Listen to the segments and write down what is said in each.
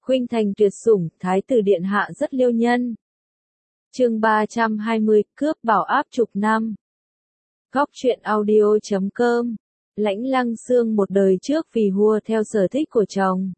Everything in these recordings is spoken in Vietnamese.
Khuynh thành tuyệt sủng, thái tử điện hạ rất liêu nhân. Chương 320, cướp bảo áp chục năm. Góc truyện audio.com. Lãnh Lăng Xương một đời trước vì hùa theo sở thích của chồng,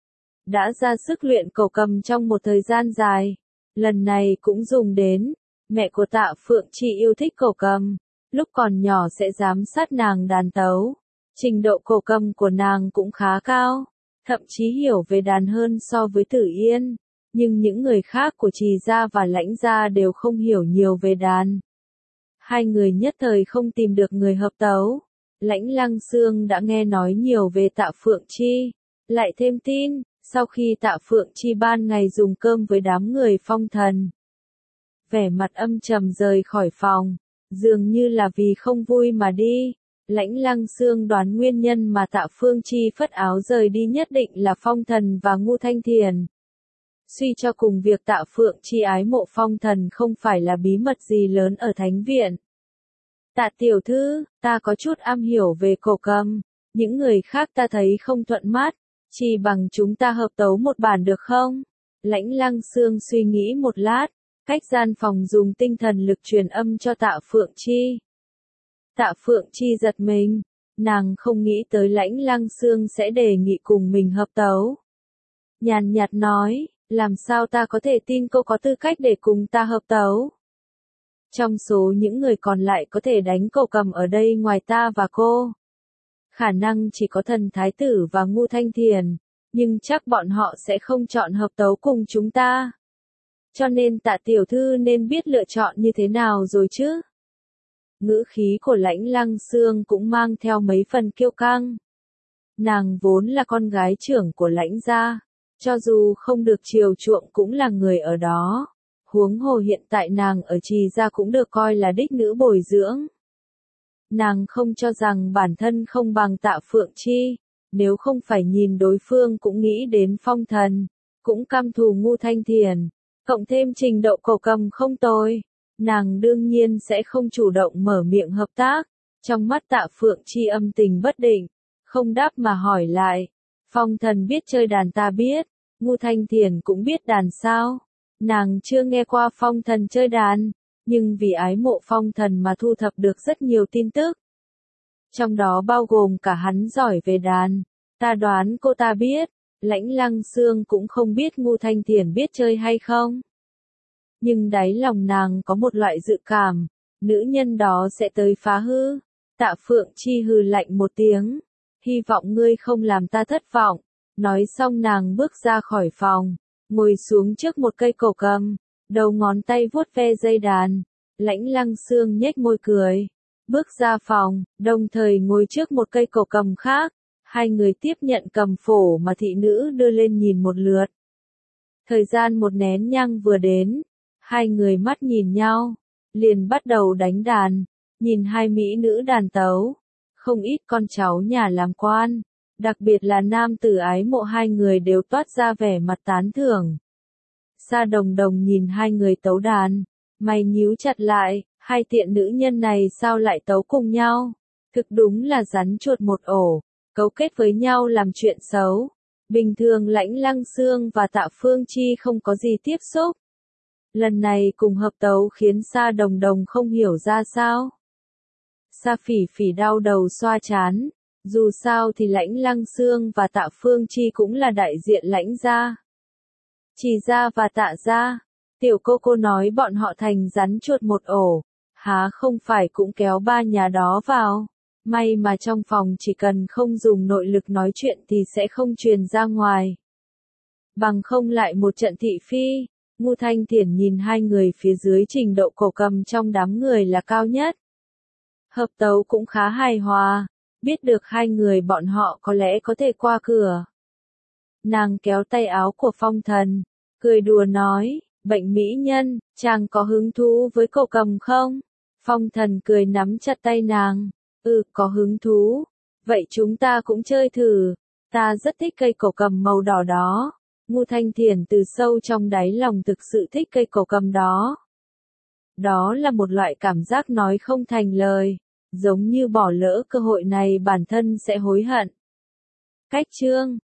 đã ra sức luyện cẩu cầm trong một thời gian dài. Lần này cũng dùng đến, mẹ của Tạ Phượng Chi yêu thích cẩu cầm, lúc còn nhỏ sẽ giám sát nàng đàn tấu. Trình độ cẩu cầm của nàng cũng khá cao, thậm chí hiểu về đàn hơn so với Tử Yên, nhưng những người khác của Trì gia và Lãnh gia đều không hiểu nhiều về đàn. Hai người nhất thời không tìm được người hợp tấu. Lãnh Lăng Xương đã nghe nói nhiều về Tạ Phượng Chi, lại thêm tin, sau khi Tạ Phượng Chi ban ngày dùng cơm với đám người Phong Thần, vẻ mặt âm trầm rời khỏi phòng, dường như là vì không vui mà đi. Lãnh Lăng Xương đoán nguyên nhân mà Tạ Phượng Chi phất áo rời đi nhất định là Phong Thần và Ngũ Thanh Thiền. Suy cho cùng việc Tạ Phượng Chi ái mộ Phong Thần không phải là bí mật gì lớn ở Thánh Viện. Tạ tiểu thư, ta có chút am hiểu về cẩu cầm, những người khác ta thấy không thuận mắt, chỉ bằng chúng ta hợp tấu một bản được không? Lãnh Lăng Xương suy nghĩ một lát, cách gian phòng dùng tinh thần lực truyền âm cho Tạ Phượng Chi. Tạ Phượng Chi giật mình, nàng không nghĩ tới Lãnh Lăng Xương sẽ đề nghị cùng mình hợp tấu. Nhàn nhạt nói, làm sao ta có thể tin cô có tư cách để cùng ta hợp tấu? Trong số những người còn lại có thể đánh cẩu cầm ở đây ngoài ta và cô, khả năng chỉ có Thần Thái Tử và Ngũ Thanh Thiền, nhưng chắc bọn họ sẽ không chọn hợp tấu cùng chúng ta. Cho nên Tạ tiểu thư nên biết lựa chọn như thế nào rồi chứ? Ngữ khí của Lãnh Lăng Xương cũng mang theo mấy phần kiêu căng. Nàng vốn là con gái trưởng của Lãnh gia, cho dù không được chiều chuộng cũng là người ở đó. Huống hồ hiện tại nàng ở Trì gia cũng được coi là đích nữ bồi dưỡng. Nàng không cho rằng bản thân không bằng Tạ Phượng Chi, nếu không phải nhìn đối phương cũng nghĩ đến Phong Thần, cũng căm thù Ngũ Thanh Thiền, cộng thêm trình độ cẩu cầm không tồi, nàng đương nhiên sẽ không chủ động mở miệng hợp tác. Trong mắt Tạ Phượng Chi âm tình bất định, không đáp mà hỏi lại, Phong Thần biết chơi đàn ta biết, Ngũ Thanh Thiền cũng biết đàn sao? Nàng chưa nghe qua Phong Thần chơi đàn, nhưng vì ái mộ Phong Thần mà thu thập được rất nhiều tin tức. Trong đó bao gồm cả hắn giỏi về đàn, ta đoán cô ta biết. Lãnh Lăng Xương cũng không biết Ngũ Thanh Thiền biết chơi hay không. Nhưng đáy lòng nàng có một loại dự cảm, nữ nhân đó sẽ tới phá hư. Tạ Phượng Chi hừ lạnh một tiếng, hy vọng ngươi không làm ta thất vọng. Nói xong nàng bước ra khỏi phòng, ngồi xuống trước một cây cẩu cầm, đầu ngón tay vuốt ve dây đàn. Lãnh Lăng Xương nhếch môi cười, bước ra phòng, đồng thời ngồi trước một cây cẩu cầm khác. Hai người tiếp nhận cầm phổ mà thị nữ đưa lên nhìn một lượt. Thời gian một nén nhang vừa đến, hai người mắt nhìn nhau, liền bắt đầu đánh đàn, nhìn hai mỹ nữ đàn tấu. Không ít con cháu nhà làm quan, đặc biệt là nam tử ái mộ hai người đều toát ra vẻ mặt tán thưởng. Sa Đồng Đồng nhìn hai người tấu đàn, mày nhíu chặt lại, hai tiện nữ nhân này sao lại tấu cùng nhau? Thực đúng là rắn chuột một ổ, cấu kết với nhau làm chuyện xấu. Bình thường Lãnh Lăng Xương và Tạ Phượng Chi không có gì tiếp xúc. Lần này cùng hợp tấu khiến Sa Đồng Đồng không hiểu ra sao. Sa Phỉ Phỉ đau đầu xoa trán, dù sao thì Lãnh Lăng Xương và Tạ Phượng Chi cũng là đại diện Lãnh gia, Trì gia và Tạ gia. Tiểu cô nói bọn họ thành rắn chuột một ổ, há không phải cũng kéo ba nhà đó vào. May mà trong phòng chỉ cần không dùng nội lực nói chuyện thì sẽ không truyền ra ngoài. Bằng không lại một trận thị phi. Ngũ Thanh Thiền nhìn hai người phía dưới trình độ cẩu cầm trong đám người là cao nhất. Hợp tấu cũng khá hài hòa, biết được hai người bọn họ có lẽ có thể qua cửa. Nàng kéo tay áo của Phong Thần, cười đùa nói, bệnh mỹ nhân, chàng có hứng thú với cẩu cầm không? Phong Thần cười nắm chặt tay nàng. Có hứng thú. Vậy chúng ta cũng chơi thử. Ta rất thích cây cẩu cầm màu đỏ đó. Ngũ Thanh Thiền từ sâu trong đáy lòng thực sự thích cây cẩu cầm đó. Đó là một loại cảm giác nói không thành lời, giống như bỏ lỡ cơ hội này bản thân sẽ hối hận. Cách chương